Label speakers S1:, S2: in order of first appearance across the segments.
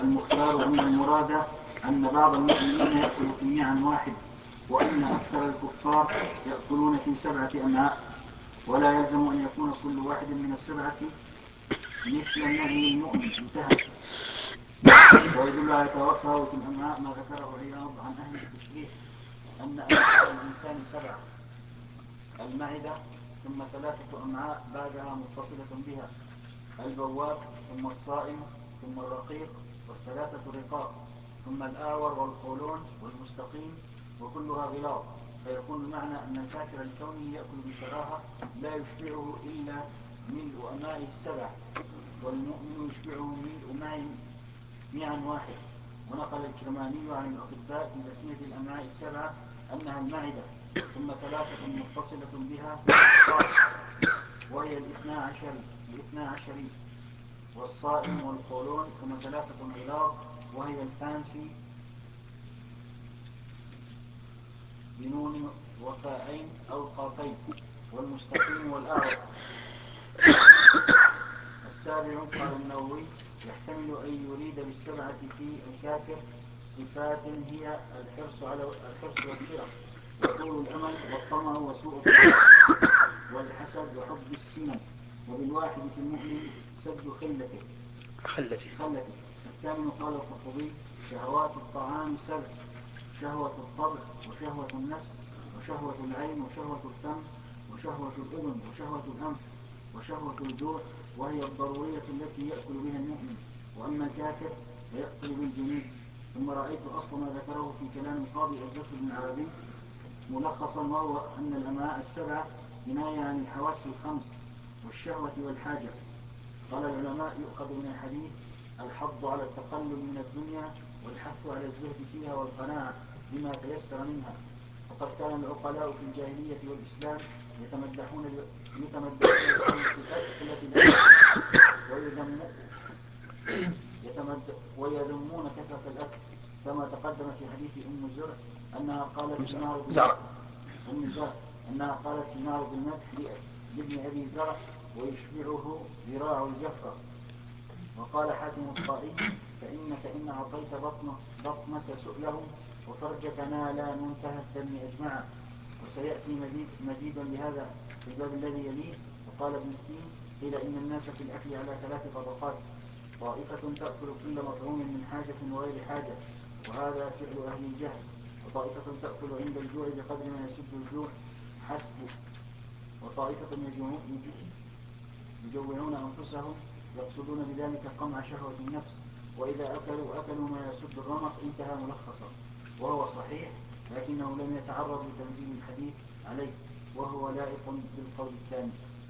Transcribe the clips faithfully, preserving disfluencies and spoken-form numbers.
S1: المختار أن المراد أن بعض المؤمنين يأكل في ميعا واحد، وأن أكثر الكفار يأكلون في سبعة أمعاء، ولا يلزم أن يكون كل واحد من السبعة مثل النعي المؤمن. انتهى. ويدل على تفاوت الأمعاء ما ذكره عياض عن أهل التشريح أن أمعاء الإنسان سبعة: المعدة، ثم ثلاثة أمعاء بعدها متصلة بها: البواب، ثم الصائم، ثم الرقيق، والثلاثة رقاق، ثم الآور والقولون والمستقيم، وكلها غلاظ. فيكون المعنى أن الكافر لكونه يأكل بشراهة لا يشبعه إلا ملء أمائه السبع، والمؤمن يشبعه ملء معي ميعا واحد. ونقل الكرماني عن الأطباء في تسمية الأمعاء السبعة أنها المعدة، ثم ثلاثة متصلة بها وهي الاثنى عشر الاثنى عشري، والصائم والقولون، ثم ثلاثة غلاظ وهي الفانفي بنون وفاءين أو قافين، والمستقيم والأعور. السابع قال النووي يحتمل أن يريد بالسبعة في الكافر صفات هي الحرص على الحرص والشرع وطول الأمل والطمع وسوء الطمع والحسد وحب السنن. وبالواحد في المؤمن سد خلته
S2: خلته
S1: خلته. الثامن قال القرطبي شهوات الطعام سبع: شهوة الطبع، وشهوة النفس، وشهوة العين، وشهوة الفم، وشهوة الأذن، وشهوة الأنف، وشهوة الجوع، وهي الضرورية التي يأكل بها المؤمن. وأما الكافر فيأكل بالجنين. ثم رأيت أصل ما ذكره في كلام القاضي الزكي بن العربي ملخصا، وهو أن الأمعاء السبعة كناية عن الحواس الخمس والشهوة والحاجة. قال العلماء يؤخذ من الحديث الحض على التقلل من الدنيا والحث على الزهد فيها والقناعة بما تيسر منها. وقد كان العقلاء في الجاهلية والإسلام يتمدحون ويذمون كثرة الأكل، كما تقدم في حديث أم زرع أنها قالت في معرض
S2: زرع
S1: أنها قالت في معرض المدح لابن أبي زرع ويشبعه ذراع الجفرة. وقال حاتم الطائي فإنك إن أعطيت بطنك, بطنك سؤله وفرجك نالا منتهى الدم أجمعا. وسيأتي مزيد لهذا في الباب الذي يليه. وقال ابن التين قيل إن الناس في الأكل على ثلاث طبقات: طائفة تأكل كل مطعوم من حاجة وغير حاجة، وهذا فعل أهل الجهل. وطائفة تأكل عند الجوع بقدر ما يسد الجوع حسبه. وطائفة يجوعون أنفسهم يقصدون بذلك قمع شهوة النفس، وإذا أكلوا أكلوا ما يسد الرمق. انتهى ملخصا. وهو صحيح، لكنه لم يتعرض لتنزيل الحديث عليه، وهو لائق بالقول الثاني.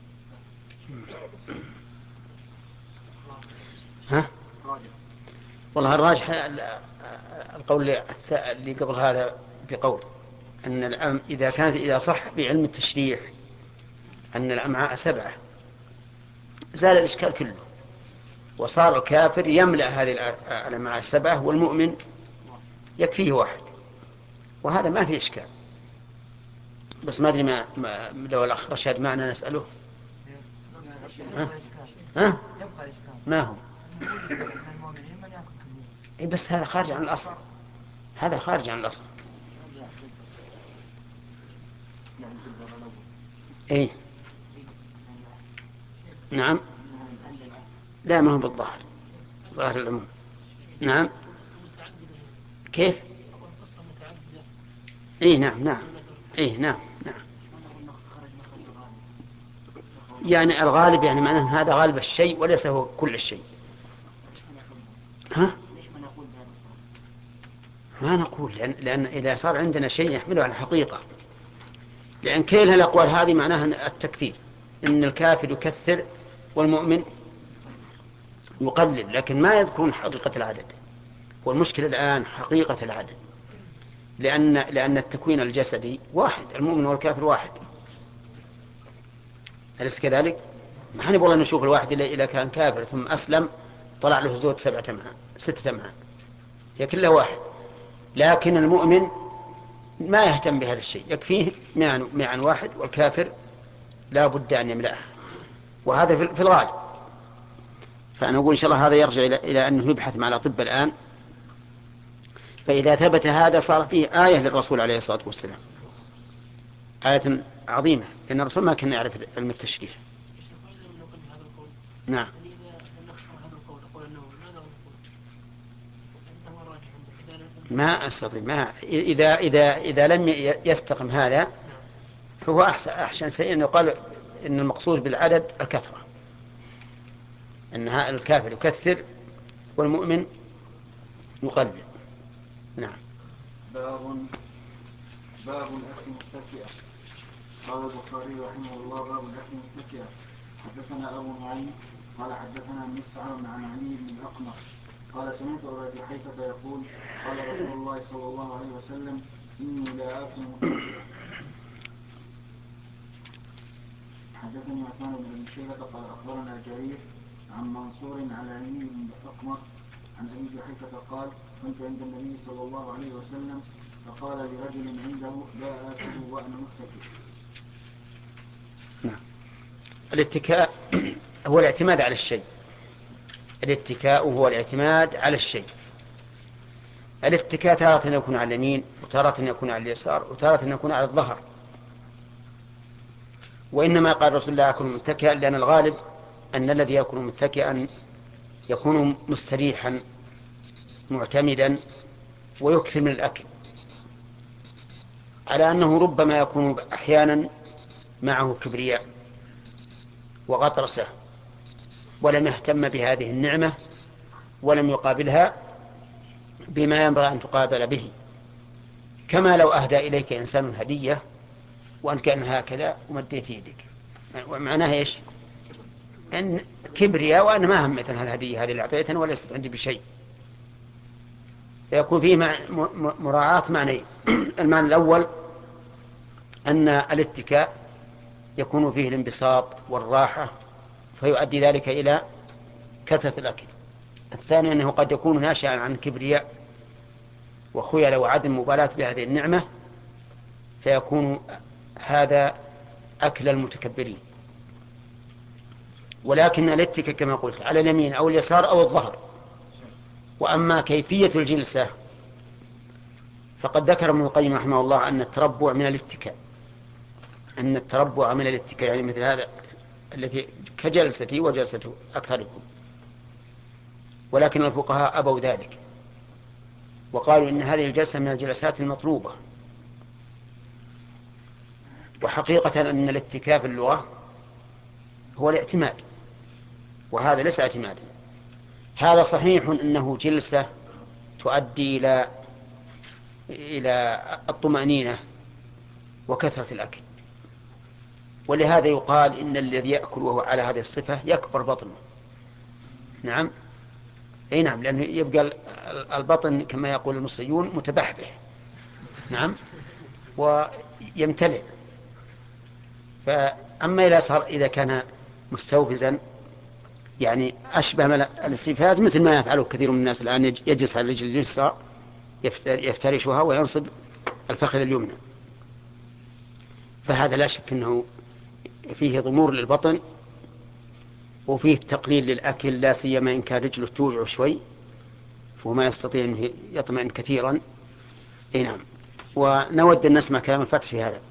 S2: ها؟ والله الراجح القول اللي قبل هذا بقول أن الأم إذا كانت إذا صح بعلم التشريح أن الأمعاء سبعة زال الإشكال كله، وصار الكافر يملأ هذه الأمعاء السبعة والمؤمن يكفيه واحد، وهذا ما فيه إشكال. بس ما أدري ما, ما لو الأخ رشاد معنا نسأله. ها؟ ها؟ ما هو إيه؟ بس هذا خارج عن الأصل، هذا خارج عن الأصل. إيه؟ نعم. لا، ما هو بالظاهر، ظاهر العموم. نعم. كيف؟ إيه نعم نعم إيه نعم نعم. يعني الغالب يعني معناه هذا غالب الشيء وليس هو كل الشيء. ها؟ ما نقول لأن, لأن إذا صار عندنا شيء يحمله على الحقيقة، لأن كلها الأقوال هذه معناها التكثير، إن الكافر يكثر والمؤمن يقلل، لكن ما يذكرون حقيقة العدد. والمشكلة الآن حقيقة العدد، لأن, لأن التكوين الجسدي واحد، المؤمن والكافر واحد، أليس كذلك؟ ما حنبغى والله نشوف الواحد إذا كان كافر ثم أسلم طلع له زود سبعة أمعاء ستة أمعاء، هي كلها واحد. لكن المؤمن ما يهتم بهذا الشيء، يكفيه معا واحد، والكافر لا بد أن يملأها، وهذا في الغالب. فأنا أقول إن شاء الله هذا يرجع إلى أنه يبحث مع الأطباء الآن، فإذا ثبت هذا صار فيه آية للرسول عليه الصلاة والسلام، آية عظيمة، لأن الرسول ما كان يعرف علم التشريح. نعم. ما أستطيع ما إذا إذا إذا لم يستقم هذا فهو أحسن أحسن شيء أن يقال إن المقصود بالعدد الكثرة، أنها الكافر يكثر والمؤمن يقلل. نعم.
S1: باب باب الأكل متكئا. قال البخاري رحمه الله باب الأكل متكئا. حدثنا أبو نعيم قال حدثنا مسعر عن علي بن الأقمر قال سمعت أبا جحيفة يقول قال رسول الله صلى الله عليه وسلم إني لا آكل متكئا. حدثني عثمان بن أبي شيبة قال أخبرنا جرير عن منصور عن علي بن الأقمر عن أبي جحيفة قال كنت عند النبي صلى الله عليه وسلم فقال لرجل عنده لا آكل وأنا متكئ.
S2: نعم. الاتكاء هو الاعتماد على الشيء. الاتكاء هو الاعتماد على الشيء. الاتكاء تارة يكون على اليمين وتارة يكون على اليسار وتارة يكون على الظهر. وإنما قال رسول الله أكل متكئا لأن الغالب أن الذي يكون متكئا يكون مستريحا معتمدا ويكثر من الأكل، على أنه ربما يكون أحيانا معه كبرياء وغطرسة ولم يهتم بهذه النعمة ولم يقابلها بما ينبغي أن تقابل به، كما لو أهدى إليك إنسان هدية وأنت كأن هكذا ومديت يدك، ومعناها إيش؟ أن كبرياء وأنا ما هم مثل هالهدية هذه اللي أعطيتني وليست عندي بشيء. فيكون فيه مراعاة معنى. المعنى الأول أن الاتكاء يكون فيه الانبساط والراحة فيؤدي ذلك إلى كثرة الأكل. الثاني أنه قد يكون ناشئا عن كبرياء وخيل وعدم مبالاة بهذه النعمة فيكون هذا أكل المتكبرين. ولكن الاتكاء كما قلت على اليمين أو اليسار أو الظهر. وأما كيفية الجلسة فقد ذكر ابن القيم رحمه الله أن التربع من الاتكاء، أن التربع من الاتكاء يعني مثل هذا التي كجلستي وجلسة أكثركم، ولكن الفقهاء أبوا ذلك وقالوا إن هذه الجلسة من الجلسات المطلوبة. وحقيقة أن الاتكاء في اللغة هو الاعتماد، وهذا ليس اعتمادا. هذا صحيح أنه جلسة تؤدي إلى إلى الطمأنينة وكثرة الأكل، ولهذا يقال إن الذي يأكل وهو على هذه الصفة يكبر بطنه. نعم أي نعم، لأنه يبقى البطن كما يقول المصريون متبحبح. نعم ويمتلئ. فأما إذا صار إذا كان مستوفزا يعني أشبه الاستنفاذ مثل ما يفعله كثير من الناس الآن، يجلس على الرجل اليسرى يفترشها وينصب الفخذ اليمنى، فهذا لا شك أنه فيه ضمور للبطن وفيه تقليل للأكل، لا سيما إن كان رجله توجع شوي فهو ما يستطيع أن يطمئن كثيرا. أي نعم. ونود أن نسمع كلام الفتح في هذا.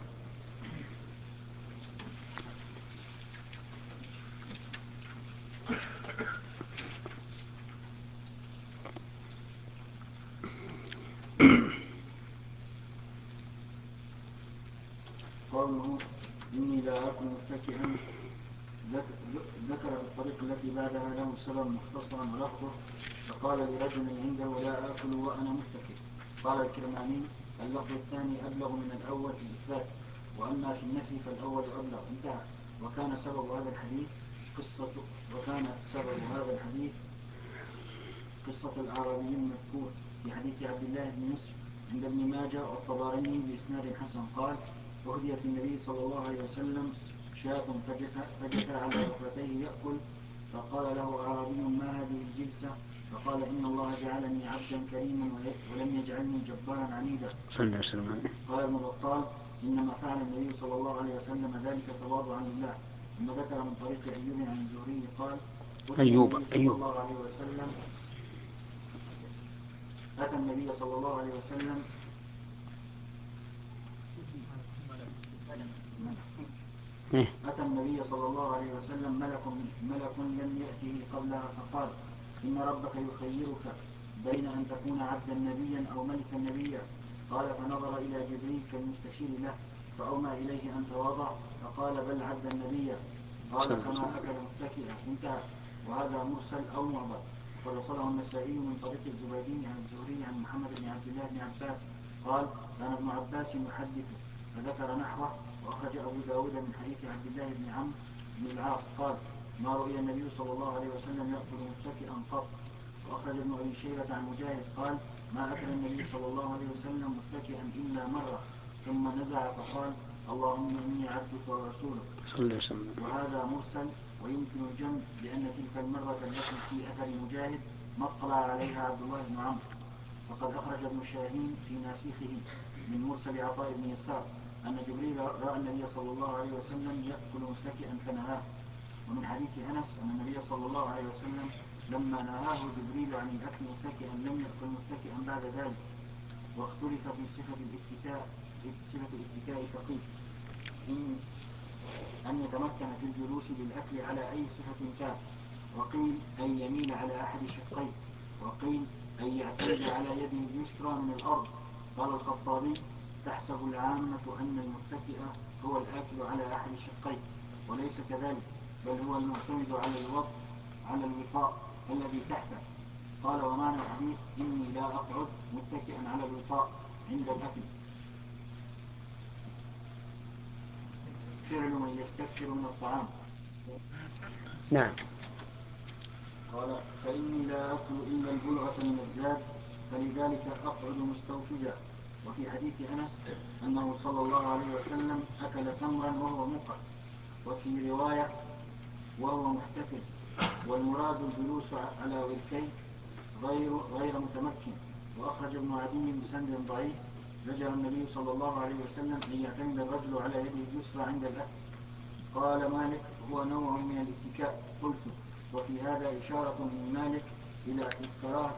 S1: قوله إني لا أكل متكئا ذكر في الطريق التي بعدها له سبب مختصرا ولفظه فقال لرجل عنده لا آكل وأنا متكئ. قال الكرماني اللفظ الثاني أبلغ من الأول في الإثبات، وأما في النفي فالأول أبلغ. انتهى. وكان سبب هذا الحديث قصة وكان سبب هذا الحديث قصة الأعرابي المذكور في حديث عبد الله بن يوسف عند ابن ماجه والطبراني بإسناد حسن قال أهديت النبي صلى الله عليه وسلم شاة فجثى على ركبتيه يأكل، فقال له أعرابي ما هذه الجلسة؟ فقال إن الله جعلني عبدا كريما ولم يجعلني جبارا عنيدا. قال ابن بطال إنما فعل النبي صلى الله عليه وسلم ذلك تواضعا لله. ثم ذكر من طريق أيوب عن الزهري قال
S2: أيوب
S1: صلى
S2: أيوب
S1: الله عليه وسلم أتى النبي صلى الله عليه وسلم أتى النبي صلى الله عليه وسلم ملك ملك لم يأته قبلها فقال إن ربك يخيرك بين أن تكون عبدا نبيا أو ملكا نبيا. قال فنظر إلى جبريل كالمستشير له فأومى إليه أن تواضع فقال بل عبدا نبيا. قال فما أكل متكئا. انتهى. وهذا مرسل أو معضل. وصله النسائي من طريق الزبيدي عن الزهري عن محمد بن عبد الله بن عباس قال كان ابن عباس يحدث فذكر نحوه. وأخرج أبو داود من حديث عبد الله بن عمرو بن العاص قال ما رؤي النبي صلى الله عليه وسلم يأكل متكئا قط. وأخرج ابن أبي شيبة عن مجاهد قال ما أكل النبي صلى الله عليه وسلم متكئا إلا مرة ثم نزع فقال اللهم إني عبدك ورسولك. وهذا مرسل ويمكن الجمع لأن تلك المرة التي في أثر مجاهد ما اطلع عليها عبد الله بن عمرو. فقد أخرج ابن شاهين في ناسخه من مرسل عطاء بن يسار أن جبريل رأى النبي صلى الله عليه وسلم يأكل متكئا فنهاه. ومن حديث أنس أن النبي صلى الله عليه وسلم لما نهاه جبريل عن الأكل متكئا لم يأكل متكئا بعد ذلك. واختلف في صفة الاتكاء صفة الاتكاء فقيل إن أن يتمكن في الجلوس بالأكل على أي صفة كان. وقيل أن يميل على أحد شقيه. وقيل أن يعتمد على يده اليسرى من الأرض. قال الخطابي تحسب العامة أن المتكئ هو الآكل على أحد شقيه وليس كذلك بل هو المعتمد على الوضع على الوطاء الذي تحته. قال ومعنى الحديث إني لا أقعد متكئا على الوطاء عند الأكل فعل من يستكثر من الطعام.
S2: نعم.
S1: قال فإني لا أكل إلا البلغة من الزاد فلذلك أقعد مستوفزا. وفي حديث أنس أنه صلى الله عليه وسلم أكل تمرا وهو مقع. وفي رواية وهو محتفز. والمراد الجلوس على وركيه غير, غير متمكن. وأخرج ابن عدي بسند ضعيف زجر النبي صلى الله عليه وسلم أن يعتمد الرجل على يده اليسرى عند الأكل. قال مالك هو نوع من الاتكاء. قلت وفي هذا إشارة من مالك إلى كراهة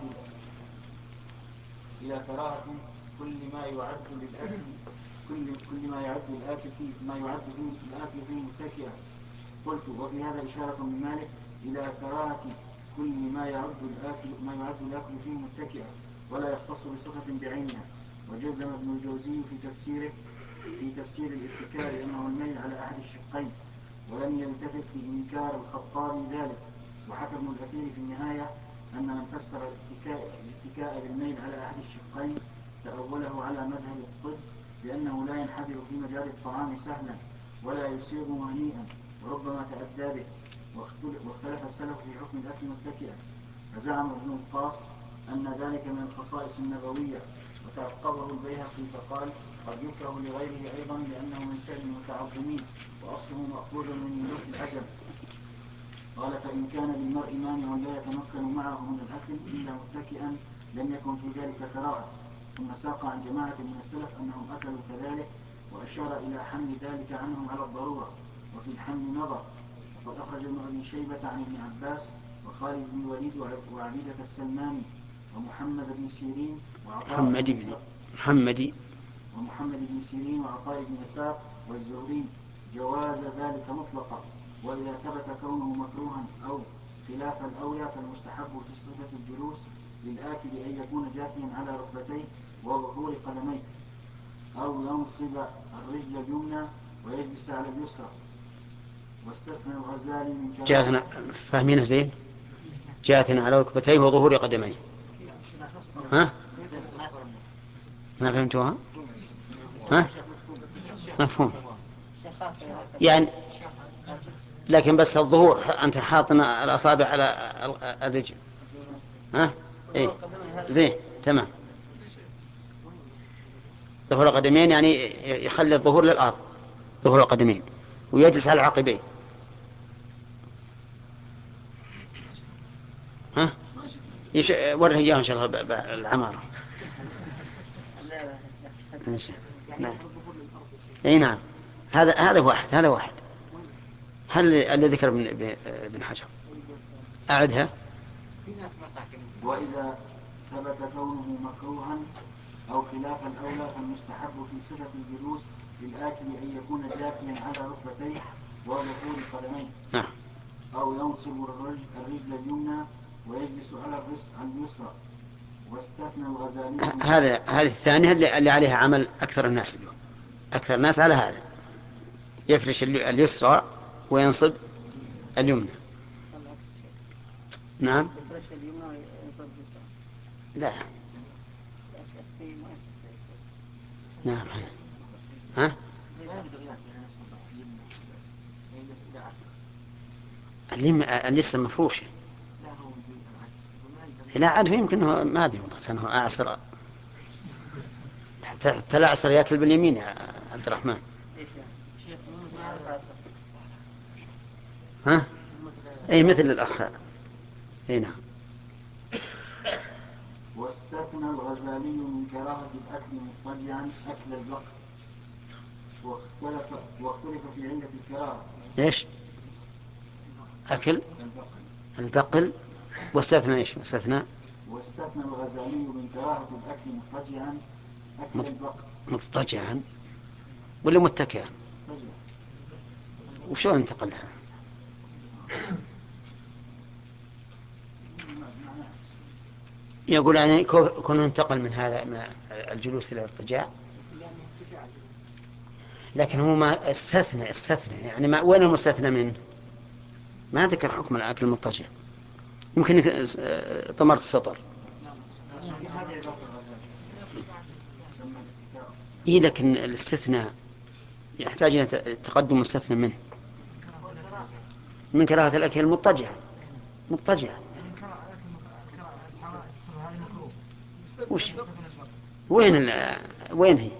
S1: إلى كراهة كل ما يعد للأكل كل كل ما يعد الآكل فيه ما يعد فيه الآكل فيه متكئا. قلت وفي هذا إشارة من مالك إلى كراهة كل ما يعد الآكل ما يعد الآكل فيه متكئا ولا يختص بصفة بعينها. وجزم ابن الجوزي في تفسيره في تفسير الاتكاء لأنه الميل على أحد الشقين ولم يلتفت لإنكار الخطابي ذلك. وحكى ابن الأثير في النهاية أن من فسر الاتكاء, الاتكاء بالميل على أحد الشقين تأوله على مذهب الطب لأنه لا ينحدر في مجال الطعام سهلا ولا يصيغ هنيئا وربما تأدى به. واختلف السلف في حكم الأكل متكئا. فزعم ابن القاص أن ذلك من الخصائص النبوية وتعقبه البيهقي فقال قد يكره لغيره أيضا لأنه من فعل المتعظمين وأصله مأخوذ من ملوك العجم. قال فإن كان للمرء مانع لا يتمكن معه من الأكل إلا متكئا لم يكن في ذلك كراهة. ثم ساق عن جماعة من السلف أنهم أكلوا كذلك وأشار إلى حمل ذلك عنهم على الضرورة. وفي الحمل نظر. وقد أخرج ابن أبي شيبة عن ابن عباس وخالد بن وليد وعبيدة السلماني ومحمد بن سيرين وعطاء
S2: محمد بن محمد
S1: ومحمد بن سيرين وعطاء بن يسار والزهري جواز ذلك مطلقا. وإذا ثبت كونه مكروها أو خلاف الأولى فالمستحب في صفة الجلوس للآكل أن يكون جاثيا على ركبتيه وظهور قدميه أو ينصب الرجل اليمنى ويجلس على اليسرى. واستثنى الغزالي من كلام
S2: جاثنا فاهمين زين جاثنا على ركبتيه وظهور قدميه. ها ما فهمتوها؟ ها مفهوم يعني لكن بس الظهور أنت حاطنا الأصابع على الرجل. ها إيه زين تمام. ظهور القدمين يعني يخلي الظهور للأرض ظهور القدمين ويجلس على العقبين. ها يش... وره إياه إن شاء الله بالعمارة. نعم. أي نعم هذا هذا واحد هذا واحد. هل اللي ذكر ابن حجر أعدها.
S1: وإذا ثبت كونه مكروها أو خلاف الأولى فالمستحب في صفة الجلوس للآكل أن يكون جاثيا على ركبتيه وظهور قدميه،
S2: نعم.
S1: أو ينصب الرجل اليمنى ويجلس على اليسرى. واستثنى الغزالي
S2: هذا هذه الثانية اللي عليها عمل أكثر الناس اليوم. أكثر الناس على هذا، يفرش اليسرى وينصب اليمنى. نعم. لا. نعم. ها؟ اللي لسه مفروشة. لا عاد يمكن هو ما أدري والله سنه أعصر حتى لا أعصر يأكل باليمين يا عبد الرحمن. ها؟ أي مثل الأخ. أي نعم.
S1: واستثنى الغزالي من كراهة الأكل مضطجعا أكل البقر، واختلف واختلف في علة الكراهة.
S2: إيش؟ أكل البقل. واستثنى إيش؟ واستثنى
S1: واستثنى الغزالي من كراهة الأكل مضطجعا أكل البقر.
S2: مضطجعا ولا متكئا؟ وشو انتقل هذا؟ يقول يعني كونه انتقل من هذا من الجلوس إلى الارتجاع، لكن هو ما استثنى استثنى يعني ما وين المستثنى منه؟ ما ذكر حكم الأكل المضطجع. يمكن طمرت السطر. إيه لكن الاستثناء يحتاج إلى تقدم مستثنى منه من كراهة الأكل المضطجع. مضطجع وش وين ال... وين هي؟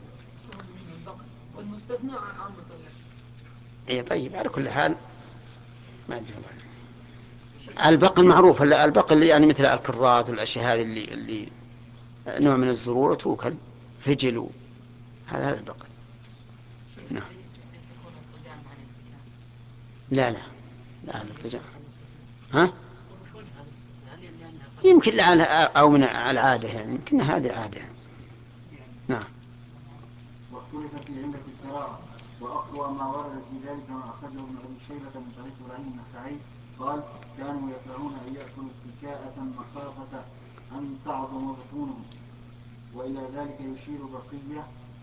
S2: اي طيب على كل حال ما ادري. البقل معروف، البقل يعني مثل الكرات والاشياء هذه اللي اللي نوع من الزرورة توكل فجل و... هذا هذا البقل. نعم. لا لا لا الارتجاع. ها؟ يمكن لعلها أو من العادة يعني يمكن هذه عادة. نعم.
S1: واختلف في علة الكراهة، وأقوى ما ورد في ذلك ما أخرجه ابن أبي شيبة من طريق إبراهيم النخعي قال كانوا يكرهون أن يأكلوا اتكاءة مخافة أن تعظم بطونهم. وإلى ذلك يشير بقية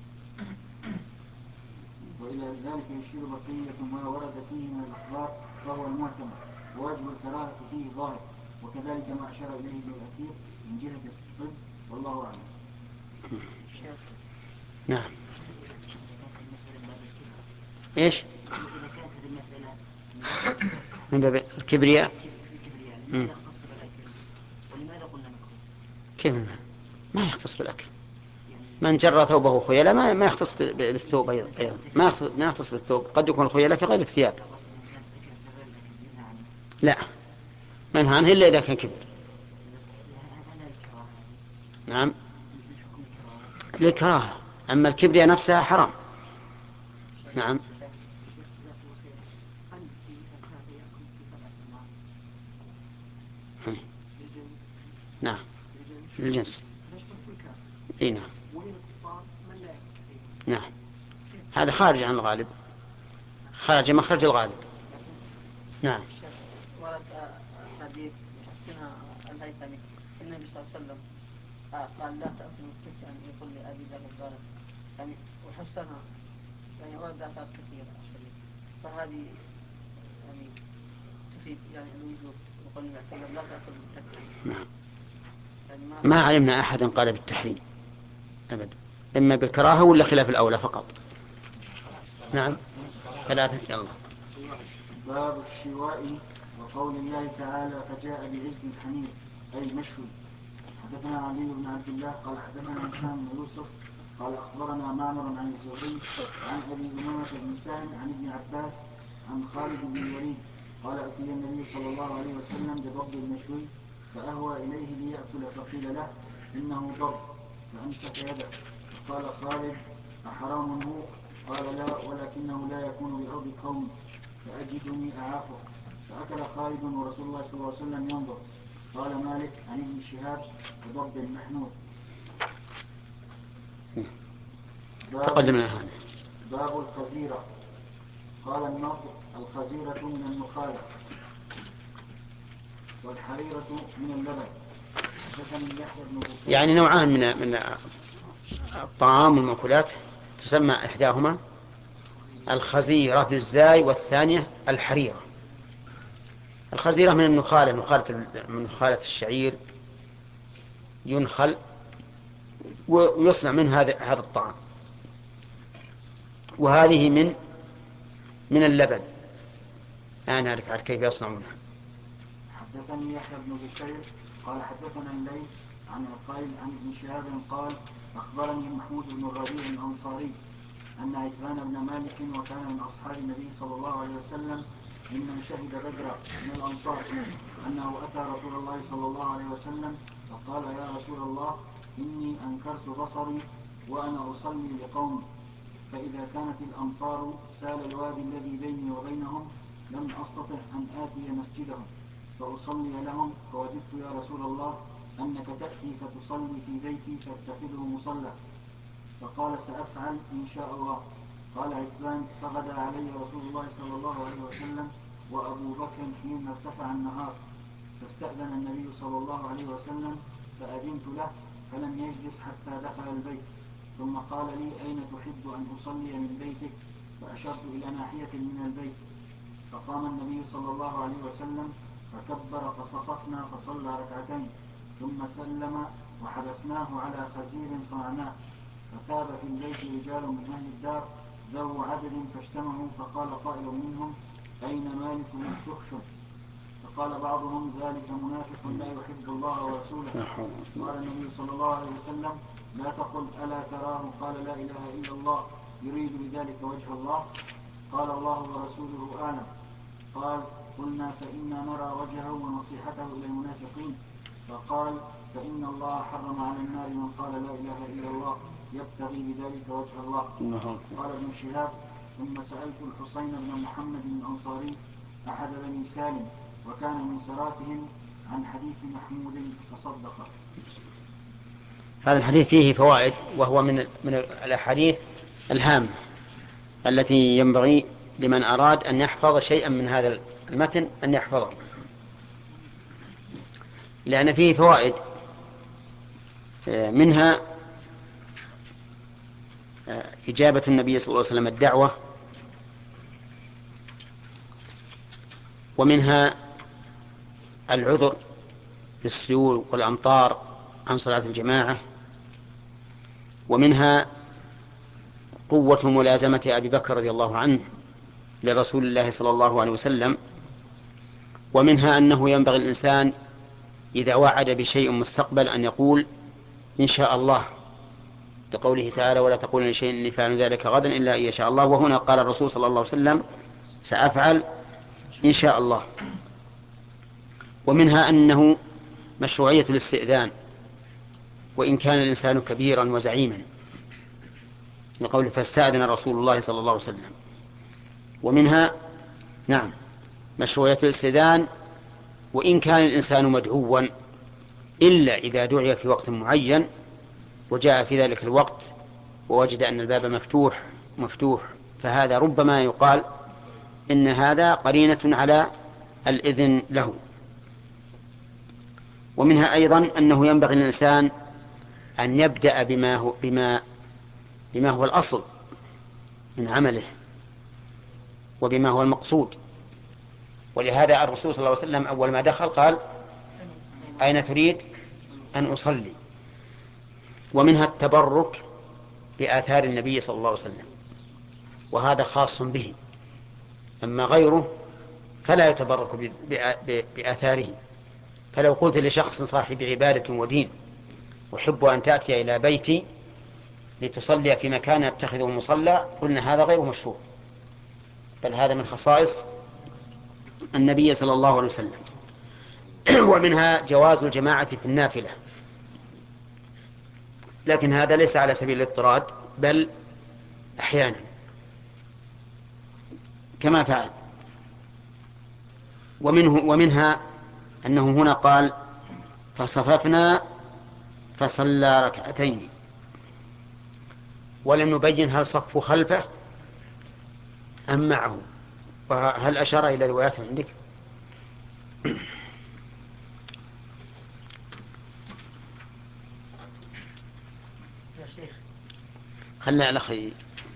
S1: وإلى ذلك يشير بقية ما ورد فيه من الأخبار فهو المعتمد، ووجه الكراهة فيه ظاهر، وكذلك ما أشار إليه ابن الأثير من جهة الطب، والله أعلم.
S2: نعم. إيش؟
S3: إذا كانت هذه المسألة
S2: من باب الكبرياء
S3: لماذا يختص بالأكل؟ ولماذا قلنا مكروه؟
S2: كيف ما يختص بالأكل؟ من جر ثوبه خيلاء ما ما يختص بالثوب أيضا، ما يختص ما يختص بالثوب، قد يكون الخيلاء في غير الثياب. لا منهى عنه إلا إذا كان كبر. نعم للكراهة، أما الكبرياء نفسها حرام. نعم. نعم للجنس. اي نعم. نعم هذا خارج عن الغالب، خارج مخرج الغالب. نعم.
S4: ورد حديث يحسنها الهيثمي النبي صلى الله عليه وسلم قال لا تأكلوا متكئا، يقول لأبي ذر الغالب يعني وحسنها يعني ورد آثار كثيرة فهذه يعني تفيد يعني الوجوب. يقول النبي صلى الله عليه وسلم لا تأكلوا متكئا.
S2: نعم. ما علمنا أحدا قال بالتحريم أبدا، إما بالكراهة ولا خلاف الأولى فقط. نعم. ثلاثة. يلا.
S1: باب الشواء وقول الله تعالى فجاء بعجل حنيف أي مشوي. حدثنا علي بن عبد الله قال حدثنا هشام بن يوسف قال أخبرنا معمر عن الزهري عن أبي أمامة بن سهل عن ابن عباس عن خالد بن الوليد قال أتي النبي صلى الله عليه وسلم بضب المشوي فأهوى إليه ليأكل فقيل له إنه ضب فأمسك يده فقال خالد أحرام هو؟ قال لا ولكنه لا يكون بأرض قوم فأجدني أعافه فأكل خالد ورسول الله صلى الله عليه وسلم ينظر. قال مالك عن ابن شهاب وضب المحنود.
S2: تقدمنا هذا.
S1: باب الخزيرة. قال النضر الخزيرة من النخالة والحريرة من اللبن.
S2: يعني نوعان من من الطعام والمأكولات تسمى إحداهما الخزيرة بالزاي والثانية الحريرة. الخزيرة من النخالة، نخالة من نخالة الشعير ينخل ويصنع من هذا هذا الطعام، وهذه من من اللبن. لا نعرف كيف يصنعونها.
S1: حدثني يحيى بن بكير قال حدثنا الليث عن عقيل عن ابن شهاب قال أخبرني محمود بن الربيع الأنصاري أن عتبان بن مالك وكان من أصحاب النبي صلى الله عليه وسلم ممن شهد بدرا من الأنصار أنه أتى رسول الله صلى الله عليه وسلم فقال يا رسول الله إني أنكرت بصري وأنا أصلي لقومي، فإذا كانت الأمطار سال الوادي الذي بيني وبينهم لم أستطع أن آتي مسجدهم فأصلي لهم، فوجدت يا رسول الله أنك تأتي فتصلي في بيتي فاتخذه مصلى، فقال سأفعل إن شاء الله. قال عتبان فغدا علي رسول الله صلى الله عليه وسلم وأبو بكر حين ارتفع النهار، فاستأذن النبي صلى الله عليه وسلم فأذنت له فلم يجلس حتى دخل البيت، ثم قال لي أين تحب أن أصلي من بيتك؟ فأشرت إلى ناحية من البيت، فقام النبي صلى الله عليه وسلم فكبر فصففنا فصلى ركعتين ثم سلم وحبسناه على خزير صنعناه، فثاب في البيت رجال من أهل الدار ذو عدد فاجتمعوا، فقال قائل منهم أين مالك بن تخشن؟ فقال بعضهم ذلك منافق لا يحب الله ورسوله. قال النبي صلى الله عليه وسلم لا تقل ألا تراه قال لا إله إلا الله يريد بذلك وجه الله؟ قال الله ورسوله أعلم. قال قلنا فإنا نرى وجهه ونصيحته إلى المنافقين. فقال فإن الله حرم على النار من قال لا إله إلا الله يبتغي بذلك وجه الله. قال ابن شهاب ثم سألت الحسين بن محمد الأنصاري أحد بني سالم وكان من سراتهم عن حديث محمود فصدق.
S2: هذا الحديث فيه فوائد، وهو من من الأحاديث الهامة التي ينبغي لمن أراد أن يحفظ شيئا من هذا المتن أن يحفظه، لأن فيه فوائد. منها إجابة النبي صلى الله عليه وسلم الدعوة، ومنها العذر بالسيول والأمطار عن صلاة الجماعة، ومنها قوة ملازمة أبي بكر رضي الله عنه لرسول الله صلى الله عليه وسلم، ومنها أنه ينبغي الإنسان إذا وعد بشيء مستقبل أن يقول إن شاء الله، لقوله تعالى ولا تقولن لشيء إني فاعل ذلك غدا إلا أن يشاء الله، وهنا قال الرسول صلى الله عليه وسلم سأفعل إن شاء الله. ومنها أنه مشروعية الاستئذان وإن كان الإنسان كبيرا وزعيما، لقوله فاستأذن رسول الله صلى الله عليه وسلم. ومنها نعم مشروعية الاستئذان وإن كان الإنسان مدعوا، إلا إذا دعي في وقت معين وجاء في ذلك الوقت ووجد أن الباب مفتوح مفتوح فهذا ربما يقال إن هذا قرينة على الإذن له. ومنها أيضا أنه ينبغي للإنسان أن يبدأ بما هو, بما بما هو الأصل من عمله وبما هو المقصود، ولهذا الرسول صلى الله عليه وسلم أول ما دخل قال أين تريد أن أصلي. ومنها التبرك بآثار النبي صلى الله عليه وسلم، وهذا خاص به، أما غيره فلا يتبرك بآثاره. فلو قلت لشخص صاحب عبادة ودين أحب أن تأتي إلى بيتي لتصلي في مكان يتخذه مصلى، قلنا هذا غير مشروع، بل هذا من خصائص النبي صلى الله عليه وسلم. ومنها جواز الجماعة في النافلة، لكن هذا ليس على سبيل الاضطراد، بل أحيانا كما فعل. ومنه ومنها أنه هنا قال فصففنا فصلى ركعتين، ولم يبين هل صفوا خلفه أم معه. وهل أشار إلى روايات عندك؟
S3: يا شيخ
S2: خلنا على خير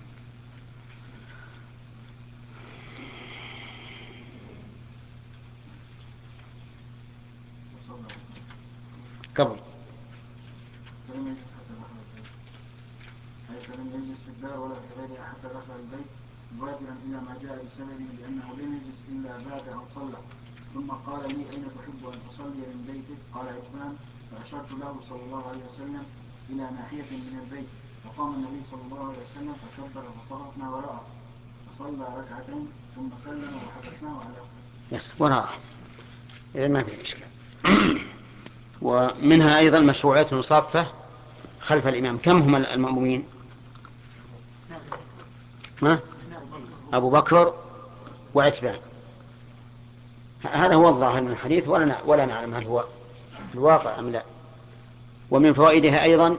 S2: قبل
S1: فلم يجلس حتى دخل البيت، أي فلم يجلس في الدار ولا في غيرها حتى دخل البيت بادرا إلى ما جاء بسببه، لأنه لم يجلس إلا بعد أن صلى. ثم قال لي أين تحب أن تصلي من بيتك؟ قال عتبان، فأشرت له صلى الله عليه وسلم إلى ناحية من البيت، فقام النبي صلى الله عليه وسلم فكبر فصرفنا وراءه فصلى ركعتين ثم سلم وحبسناه على
S2: بس وراءه، إذا ما في إشكال. ومنها أيضا مشروعية المصافة خلف الإمام. كم هم المأمومين؟ ما؟ أبو بكر وعتبان، هذا هو الظاهر من الحديث، ولا ولا نعلم هل هو الواقع أم لا. ومن فوائدها أيضا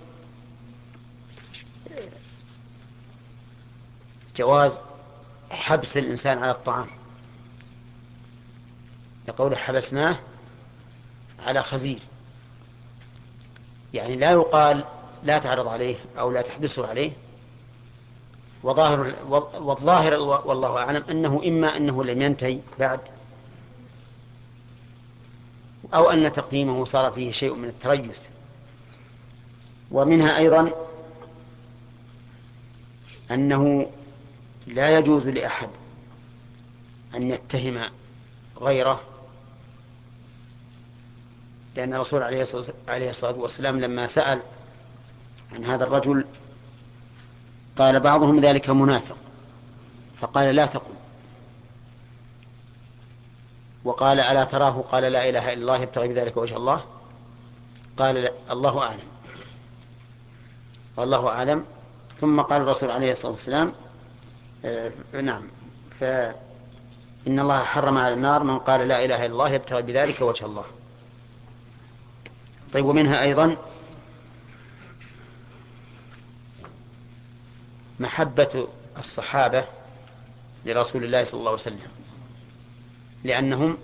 S2: جواز حبس الإنسان على الطعام، يقول حبسناه على خزير، يعني لا يقال لا تعرض عليه أو لا تحبسه عليه. وظاهر والظاهر والله أعلم أنه إما أنه لم ينتهي بعد، أو أن تقديمه صار فيه شيء من التريث. ومنها أيضا أنه لا يجوز لأحد أن يتهم غيره، لأن الرسول عليه الصلاة والسلام لما سأل عن هذا الرجل قال بعضهم ذلك منافق، فقال لا تقل. وقال ألا تراه قال لا إله إلا الله يبتغي بذلك وجه الله؟ قال لا الله أعلم والله أعلم. ثم قال الرسول عليه الصلاة والسلام آه نعم فإن الله حرم على النار من قال لا إله إلا الله يبتغي بذلك وجه الله. طيب ومنها أيضا محبة الصحابة لرسول الله صلى الله عليه وسلم، لأنهم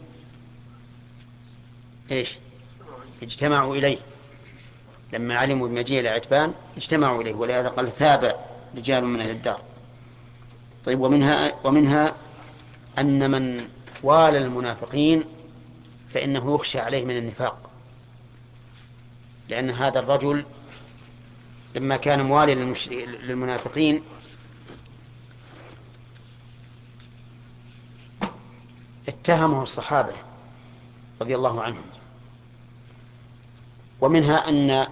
S2: إيش اجتمعوا إليه لما علموا بمجيء العتبان، اجتمعوا إليه، ولهذا قال ثاب رجال من أهل الدار. طيب ومنها ومنها أن من والى المنافقين فإنه يخشى عليه من النفاق، لأن هذا الرجل لما كان موالي للمنافقين اتهمه الصحابة رضي الله عنهم. ومنها أن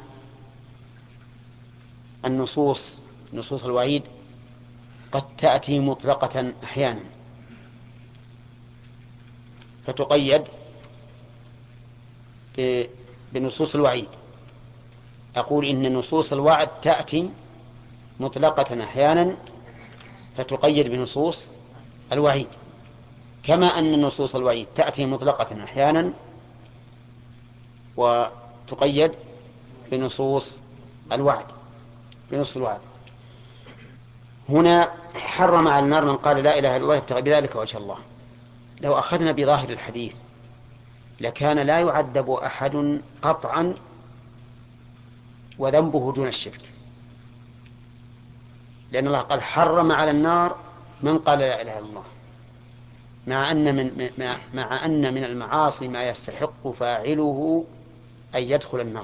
S2: النصوص نصوص الوعيد قد تأتي مطلقة أحيانا فتقيد بنصوص الوعيد. أقول إن نصوص الوعد تأتي مطلقة أحيانا فتقيد بنصوص الوعيد، كما أن نصوص الوعيد تأتي مطلقة أحيانا وتقيد بنصوص الوعد بنص الوعد. هنا حرم على النار من قال لا إله إلا الله يبتغي بذلك وجه الله. لو أخذنا بظاهر الحديث لكان لا يعذب أحد قطعا وذنبه دون الشرك، لأن الله قال حرم على النار من قال لا إله إلا الله، مع أن من مع أن من المعاصي ما يستحق فاعله أن يدخل النار،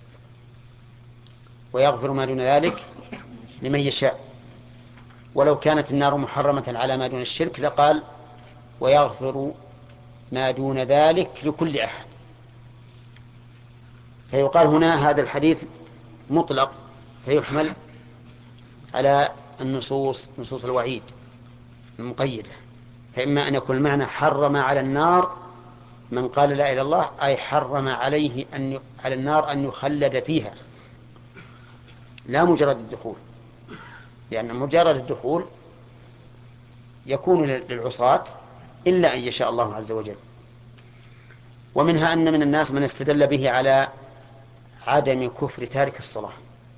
S2: ويغفر ما دون ذلك لمن يشاء. ولو كانت النار محرمة على ما دون الشرك لقال ويغفر ما دون ذلك لكل أحد. فيقال هنا هذا الحديث مطلق فيحمل على النصوص نصوص الوعيد المقيدة، فإما أن يكون المعنى حرم على النار من قال لا إله إلا الله، أي حرم عليه أن على النار أن يخلد فيها، لا مجرد الدخول، لأن مجرد الدخول يكون للعصاة إلا أن يشاء الله عز وجل. ومنها أن من الناس من استدل به على عدم كفر تارك الصلاة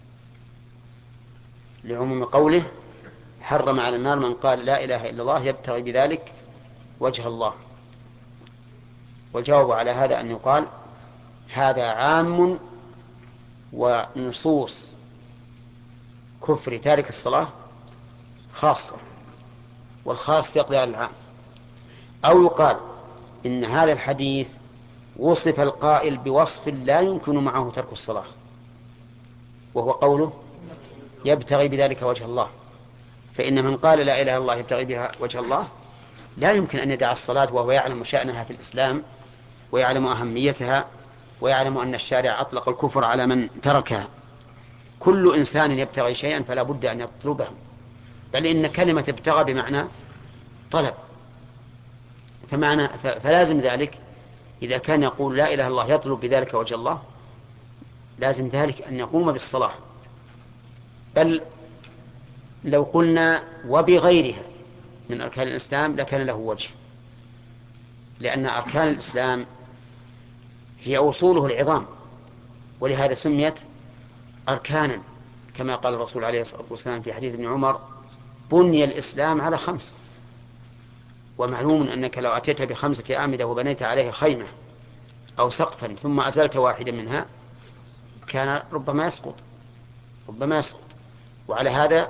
S2: لعموم قوله حرم على النار من قال لا إله إلا الله يبتغي بذلك وجه الله. والجواب على هذا أن يقال هذا عام، ونصوص كفر تارك الصلاة خاصة، والخاص يقضي على العام. أو يقال إن هذا الحديث وصف القائل بوصف لا يمكن معه ترك الصلاة، وهو قوله يبتغي بذلك وجه الله. فإن من قال لا إله إلا الله يبتغي بها وجه الله لا يمكن أن يدع الصلاة وهو يعلم شأنها في الإسلام ويعلم أهميتها ويعلم أن الشارع أطلق الكفر على من تركها. كل إنسان يبتغي شيئا فلا بد أن يطلبه، بل إن كلمة ابتغى بمعنى طلب، فمعنى فلازم ذلك إذا كان يقول لا إله إلا الله يطلب بذلك وجه الله لازم ذلك أن يقوم بالصلاة. بل لو قلنا وبغيرها من أركان الإسلام لكان له وجه، لأن أركان الإسلام هي أصوله العظام، ولهذا سميت أركانا، كما قال الرسول عليه الصلاة والسلام في حديث ابن عمر بني الإسلام على خمس. ومعلوم أنك لو أتيت بخمسة أعمدة وبنيت عليه خيمة أو سقفا ثم أزلت واحدا منها كان ربما يسقط ربما يسقط وعلى هذا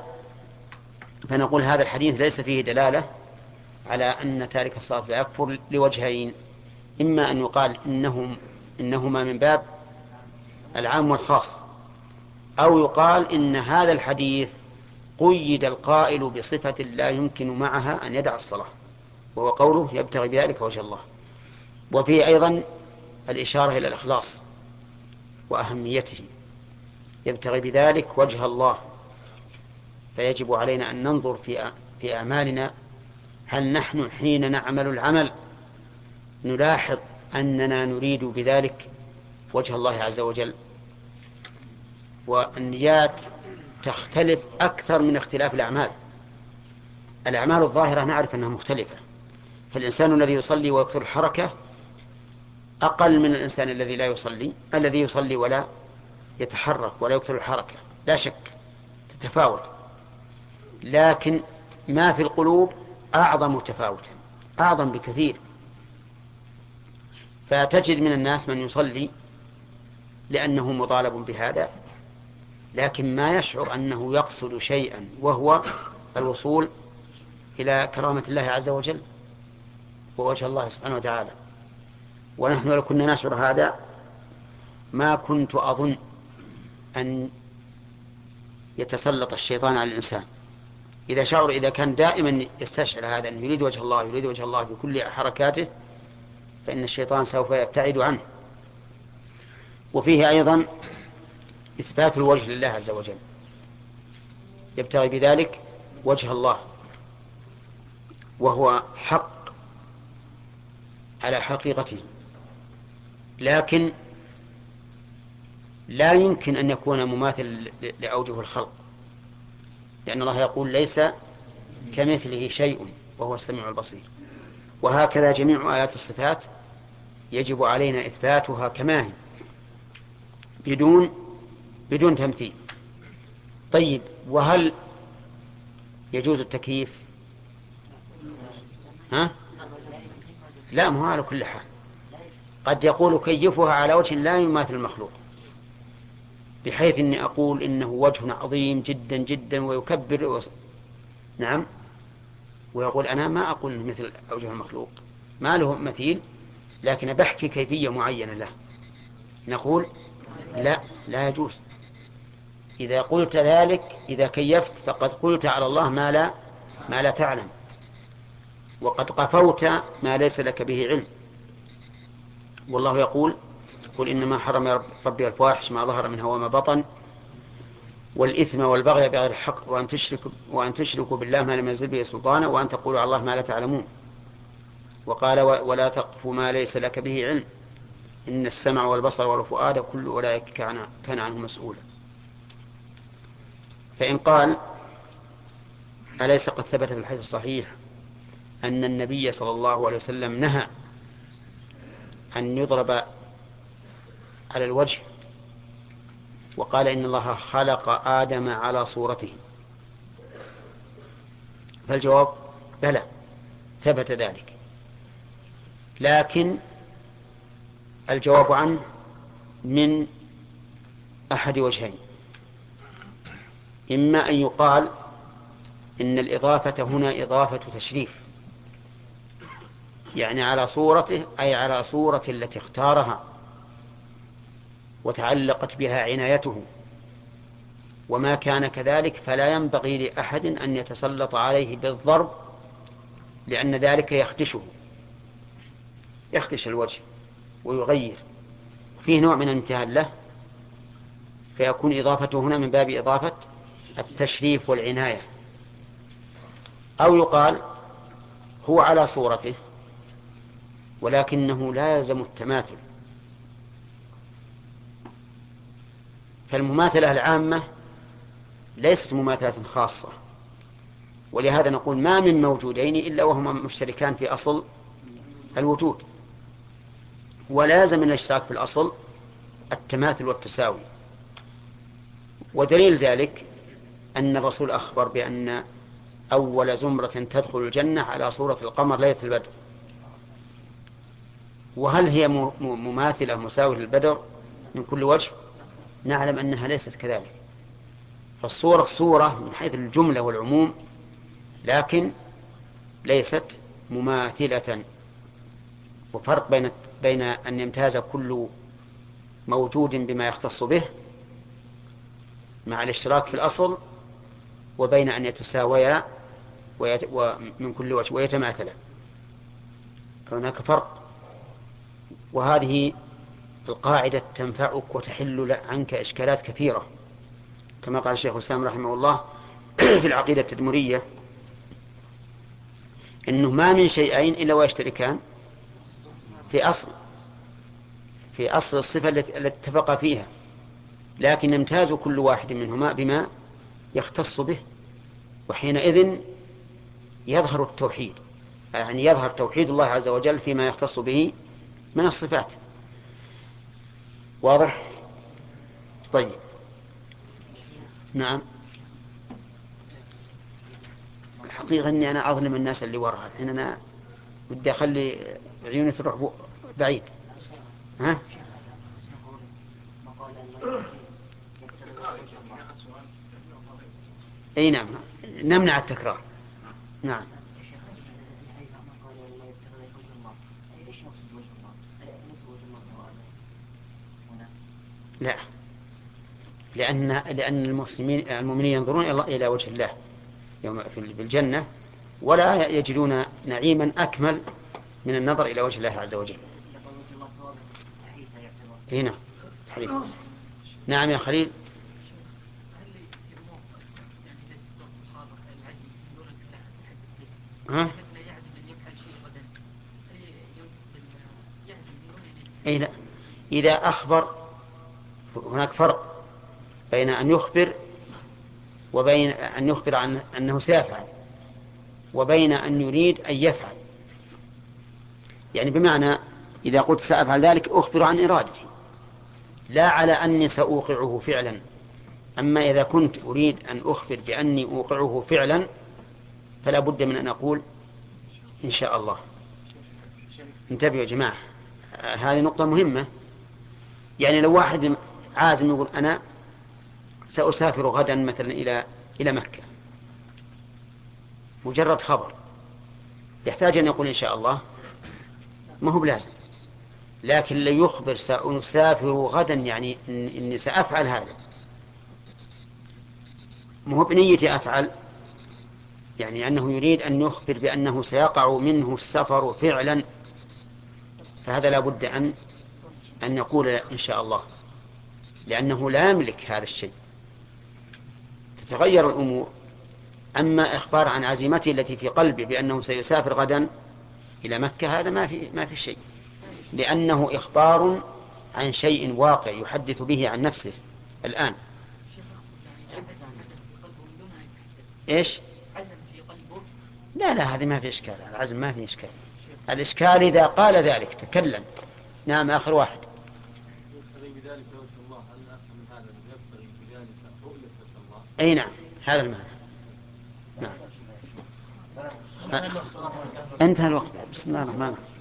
S2: فنقول هذا الحديث ليس فيه دلالة على أن تارك الصلاة لا يكفر لوجهين: إما أن يقال إنهم إنهما من باب العام والخاص، أو يقال إن هذا الحديث قيد القائل بصفة لا يمكن معها أن يدع الصلاة، وهو قوله يبتغي بذلك وجه الله. وفيه أيضا الإشارة إلى الإخلاص وأهميته، يبتغي بذلك وجه الله. فيجب علينا أن ننظر في في أعمالنا هل نحن حين نعمل العمل نلاحظ أننا نريد بذلك وجه الله عز وجل. والنيات تختلف أكثر من اختلاف الأعمال. الأعمال الظاهرة نعرف أنها مختلفة، فالإنسان الذي يصلي ويكثر الحركة أقل من الإنسان الذي لا يصلي الذي يصلي ولا يتحرك ولا يكثر الحركة، لا شك تتفاوت. لكن ما في القلوب أعظم تفاوتا، أعظم بكثير. فتجد من الناس من يصلي لأنه مطالب بهذا، لكن ما يشعر أنه يقصد شيئا وهو الوصول إلى كرامة الله عز وجل ووجه الله سبحانه وتعالى. ونحن لو كنا نشعر هذا ما كنت أظن أن يتسلط الشيطان على الإنسان. إذا شعر إذا كان دائما يستشعر هذا أن يريد وجه الله يريد وجه الله في كل حركاته فإن الشيطان سوف يبتعد عنه. وفيه أيضا إثبات الوجه لله عز وجل، يبتغي بذلك وجه الله، وهو حق على حقيقته، لكن لا يمكن أن يكون مماثل لأوجه الخلق، لأن الله يقول ليس كمثله شيء وهو السميع البصير. وهكذا جميع آيات الصفات يجب علينا إثباتها كما هي بدون بدون تمثيل. طيب، وهل يجوز التكييف؟ ها؟ لا، مو على كل حال. قد يقول كيفها على وجه لا يماثل المخلوق، بحيث إني أقول إنه وجه عظيم جدا جدا ويكبر ويص... نعم، ويقول أنا ما أقول مثل أوجه المخلوق ما له مثيل، لكن بحكي كيفية معينة له. نقول لا، لا يجوز. إذا قلت ذلك إذا كيفت فقد قلت على الله ما لا ما لا تعلم، وقد قفوت ما ليس لك به علم. والله يقول قل إنما حرم ربي الفواحش ما ظهر منها وما بطن والإثم والبغي بغير الحق وأن تشركوا وأن تشركوا بالله ما لم ينزل به سلطانا وأن تقولوا على الله ما لا تعلمون. وقال ولا تقف ما ليس لك به علم إن السمع والبصر والفؤاد كل أولئك كان عنه مسؤولا. فإن قال أليس قد ثبت في الحديث الصحيح أن النبي صلى الله عليه وسلم نهى أن يضرب على الوجه، وقال إن الله خلق آدم على صورته، فالجواب بلى، ثبت ذلك، لكن الجواب عنه من أحد وجهين: إما أن يقال إن الإضافة هنا إضافة تشريف، يعني على صورته، أي على صورة التي اختارها وتعلقت بها عنايته، وما كان كذلك فلا ينبغي لأحد أن يتسلط عليه بالضرب، لأن ذلك يخدشه، يخدش الوجه ويغير فيه نوع من الامتهان له، فيكون إضافته هنا من باب إضافة التشريف والعناية. أو يقال هو على صورته ولكنه لا يلزم التماثل، فالمماثلة العامة ليست مماثلة خاصة، ولهذا نقول ما من موجودين إلا وهما مشتركان في أصل الوجود، ولازم الاشتراك في الأصل التماثل والتساوي. ودليل ذلك أن الرسول أخبر بأن أول زمرة تدخل الجنة على صورة القمر ليلة البدر، وهل هي مماثلة مساوية للبدر من كل وجه؟ نعلم أنها ليست كذلك، فالصورة صورة من حيث الجملة والعموم، لكن ليست مماثلة. وفرق بين بين أن يمتاز كل موجود بما يختص به مع الاشتراك في الأصل، وبين أن يتساويا ومن كل وجه ويتماثلا، فهناك فرق. وهذه القاعدة تنفعك وتحل عنك إشكالات كثيرة، كما قال الشيخ الإسلام رحمه الله في العقيدة التدمرية: إنه ما من شيئين إلا ويشتركان في أصل في أصل الصفة التي اتفق فيها، لكن يمتاز كل واحد منهما بما يختص به، وحينئذ يظهر التوحيد، يعني يظهر توحيد الله عز وجل فيما يختص به من الصفات. واضح؟ طيب، نعم. الحقيقة أني أنا أظلم الناس اللي وراها الحين، أنا بدي أخلي عيوني تروح بعيد. ها؟ أي نعم، نمنع التكرار. نعم. لا، لأن لأن المسلمين المؤمنين ينظرون إلى وجه الله يوم في الجنة، ولا يجدون نعيما أكمل من النظر إلى وجه الله عز وجل. هنا حديث. نعم يا خليل. ها؟ أي لا، إذا أخبر هناك فرق بين أن يخبر وبين أن يخبر عن أنه سيفعل، وبين أن يريد أن يفعل. يعني بمعنى إذا قلت سأفعل ذلك أخبر عن إرادتي، لا على أني سأوقعه فعلا. أما إذا كنت أريد أن أخبر بأني أوقعه فعلا فلا بد من أن أقول إن شاء الله. انتبهوا يا جماعة، هذه نقطة مهمة. يعني لو واحد عازم يقول أنا سأسافر غدا مثلا إلى إلى مكة، مجرد خبر، يحتاج أن يقول إن شاء الله؟ ما هو بلازم. لكن لو يخبر سأسافر غدا يعني إني سأفعل هذا، ما هو بنيتي أفعل، يعني أنه يريد أن يخبر بأنه سيقع منه السفر فعلا، فهذا لا بد أن أن يقول إن شاء الله، لأنه لا يملك هذا الشيء، تتغير الأمور. أما إخبار عن عزيمته التي في قلبه بأنه سيسافر غدا إلى مكة، هذا ما في ما في شيء، لأنه إخبار عن شيء واقع يحدث به عن نفسه الآن. إيش؟ عزم في قلبه لا لا هذه ما في إشكال، العزم ما في إشكال. الإشكال إذا قال ذلك تكلم. نعم آخر واحد. أي نعم هذا المعنى. نعم. انتهى الوقت. بسم الله الرحمن الرحيم.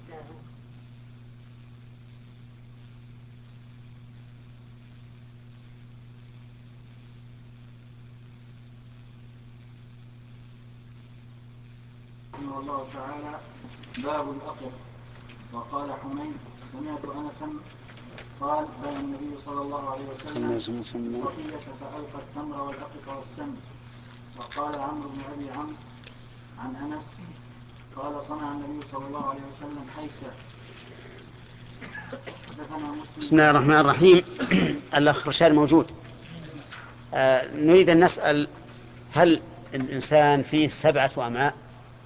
S1: رحمه الله تعالى. باب الأقر. وقال حميد سمعت أنسا قال بين النبي صلى الله عليه وسلم صفية فألقى التمر والأقط والسم. وقال عمرو بن أبي عمرو عن أنس قال صنع النبي صلى الله عليه وسلم حيسا.
S2: بسم الله الرحمن الرحيم. الأخ رشاد موجود. آه نريد أن نسأل هل الإنسان فيه سبعة أمعاء؟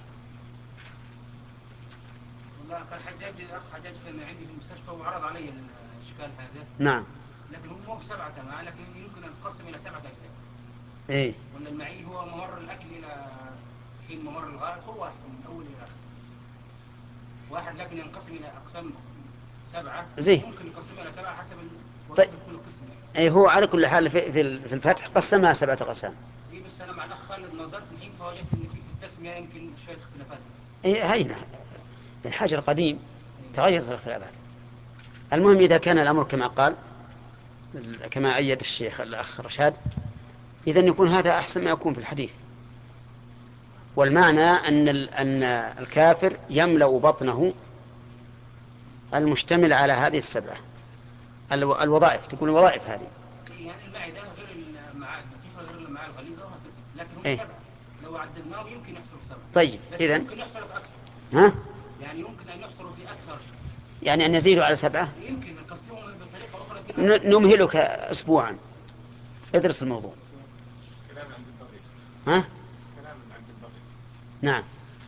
S5: والله قال حجاج الأخ حجاج كان عندي في المستشفى وعرض علي الإشكال هذا.
S2: نعم.
S5: لكن هو مو سبعة أمعاء لكن يمكن أن تقسم إلى سبعة أجزاء.
S2: إيه.
S5: ولا المعي هو ممر الأكل إلى حين ممر الغائط هو واحد من أول إلى آخر. واحد لكن ينقسم إلى أقسام سبعة.
S2: زي.
S5: ممكن يقسم إلى سبعة حسب وظيفة كل قسم.
S2: أي هو على كل حال في في الفتح قسمها سبعة أقسام.
S5: إيه بس أنا مع الأخ خالد نظرت الحين فوجدت إن في التسمية يمكن شوية اختلافات بس.
S2: إيه هينا الحاجة القديم تغيرت الاختلافات. المهم إذا كان الأمر كما قال كما أيد الشيخ الأخ رشاد إذن يكون هذا أحسن ما يكون في الحديث. والمعنى أن أن الكافر يملأ بطنه المشتمل على هذه السبعة الوظائف. تكون الوظائف هذه
S5: يعني المعدة غير المعاد كيف غير المعاد الغليظة وهكذا لكن هم
S2: إيه؟
S5: سبعة لو عدلناه يمكن يحصل سبعة.
S2: طيب إذن
S5: يمكن يحصل في أكثر.
S2: ها؟
S5: يعني يمكن أن يحصل في أكثر.
S2: يعني أن يزيدوا على سبعة.
S5: يمكن نقسمهم بطريقة أخرى.
S2: نمهلك أسبوعا ادرس الموضوع.
S5: كلام عند الضبط.
S2: ها؟
S5: كلام عند الضبط.
S2: نعم.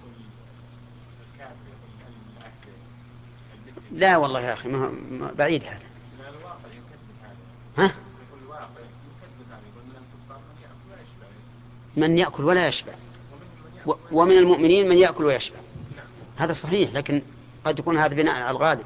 S2: لا والله يا أخي ما بعيد هذا. ها؟ من يأكل ولا يشبع ومن المؤمنين من يأكل ويشبع. هذا صحيح لكن قد يكون هذا بناء على الغالب.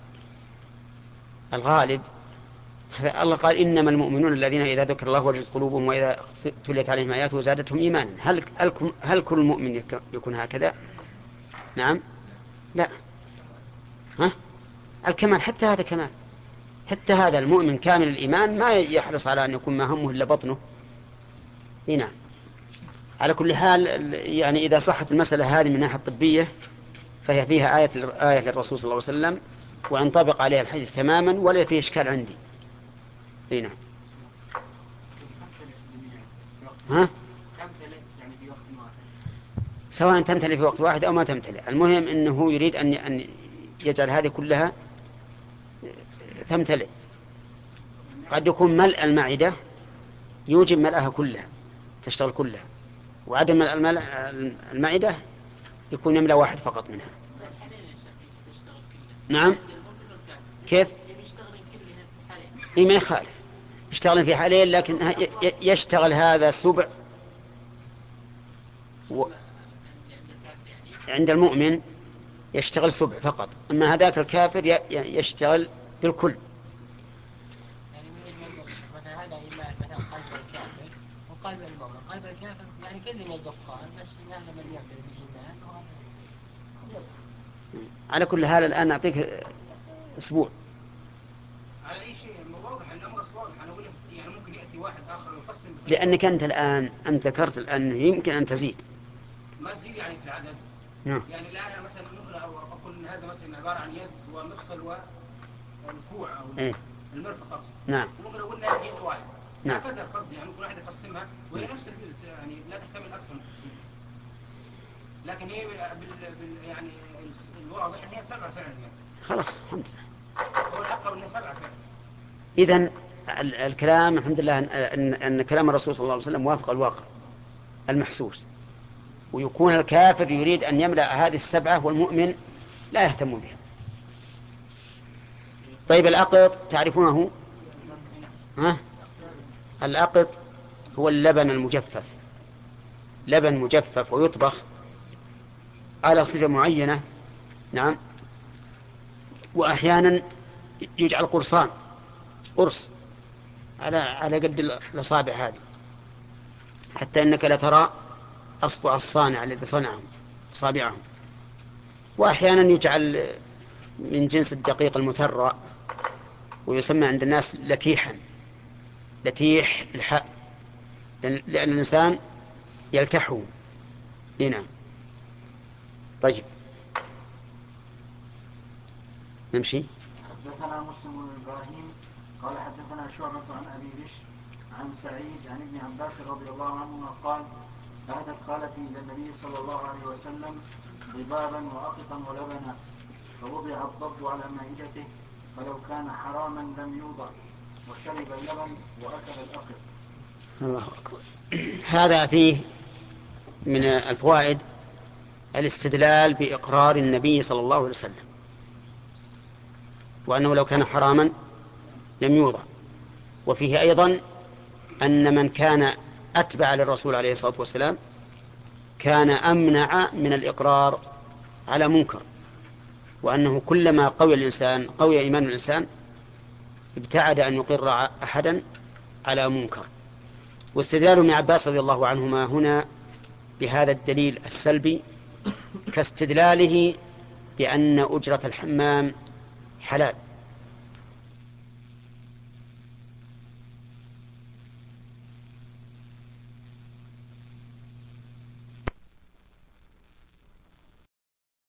S2: الغالب الله قال إنما المؤمنون الذين إذا ذكر الله وجلت قلوبهم وإذا تليت عليهم آياته زادتهم إيمانا. هل هل كل مؤمن يكون هكذا؟ نعم. لا. ها؟ الكمال حتى هذا كمال. حتى هذا المؤمن كامل الإيمان ما يحرص على أن يكون ما همه إلا بطنه. نعم. على كل حال يعني إذا صحت المسألة هذه من ناحية طبية فهي فيها آية آية للرسول صلى الله عليه وسلم وينطبق عليها الحديث تماما ولا في إشكال عندي. نعم. ها؟ سواء تمتلئ في وقت واحد أو ما تمتلئ المهم أنه يريد أن أن يجعل هذه كلها تمتلئ. قد يكون ملء المعدة يوجب ملأها كلها تشتغل كلها وعدم ملء المعدة يكون يملأ واحد فقط منها. نعم. كيف؟ إيه ما يخالف يشتغل في حالين لكن يشتغل هذا سبع و... عند المؤمن يشتغل سبع فقط أما هذاك الكافر يشتغل بالكل.
S3: يعني مثلا هذا مثلا قلب الكافر وقلب المؤمن. قلب الكافر يعني كل من يدقان بس هذا من يعمل بالإيمان
S2: على كل حال الآن أعطيك أسبوع.
S5: على أي شيء واضح الأمر واضح. أنا أقول يعني ممكن يأتي واحد آخر ويقسم.
S2: لأنك أنت الآن أنت ذكرت الآن يمكن أن تزيد.
S5: ما تزيد يعني في العدد.
S2: نعم.
S5: يعني الآن أنا مثلا أقول إن هذا مثلا عبارة عن يد ومفصل والكوع أو
S2: إيه؟
S5: المرفق أقصد.
S2: نعم.
S5: ممكن أقول إنها جزء واحد.
S2: نعم.
S5: هكذا القصد يعني ممكن واحد يقسمها وهي نفس الجزء يعني لا تحتمل أكثر من تقسيم. لكن هي بال بال يعني الواضح إن هي سبعة فعلا يعني.
S2: خلاص الحمد لله.
S5: هو الأقرب إنها سبعة فعلا.
S2: إذن الكلام الحمد لله أن, أن كلام الرسول صلى الله عليه وسلم موافق الواقع المحسوس ويكون الكافر يريد أن يملأ هذه السبعة والمؤمن لا يهتم بها. طيب الأقط تعرفونه؟ ها؟ الأقط هو اللبن المجفف. لبن مجفف ويطبخ على صفة معينة. نعم. وأحيانا يجعل قرصان قرص على على قد الأصابع هذه، حتى إنك لا ترى أصبع الصانع الذي صنعهم أصابعهم. وأحيانا يجعل من جنس الدقيق المثرى، ويسمى عند الناس لتيحا، لتيح الحاء، لأن الإنسان يلتحه. نعم. طيب نمشي.
S1: حدثنا مسلم بن إبراهيم قال حدثنا شعبة عن أبي بشر عن سعيد عن ابن عباس رضي الله عنهما قال أهدت خالتي إلى النبي صلى الله عليه وسلم ضبابا وأقطا ولبنا، فوضع الضب على مائدته، فلو كان حراما لم يوضع، وشرب اللبن وأكل الأقط.
S2: الله أكبر. هذا فيه من الفوائد الاستدلال بإقرار النبي صلى الله عليه وسلم، وأنه لو كان حراما لم يوضع. وفيه أيضا أن من كان أتبع للرسول عليه الصلاة والسلام كان أمنع من الإقرار على منكر، وأنه كلما قوي الإنسان قوي إيمان الإنسان ابتعد أن يقر أحدا على منكر. واستدلال ابن عباس رضي الله عنهما هنا بهذا الدليل السلبي كاستدلاله بأن أجرة الحمام حلال،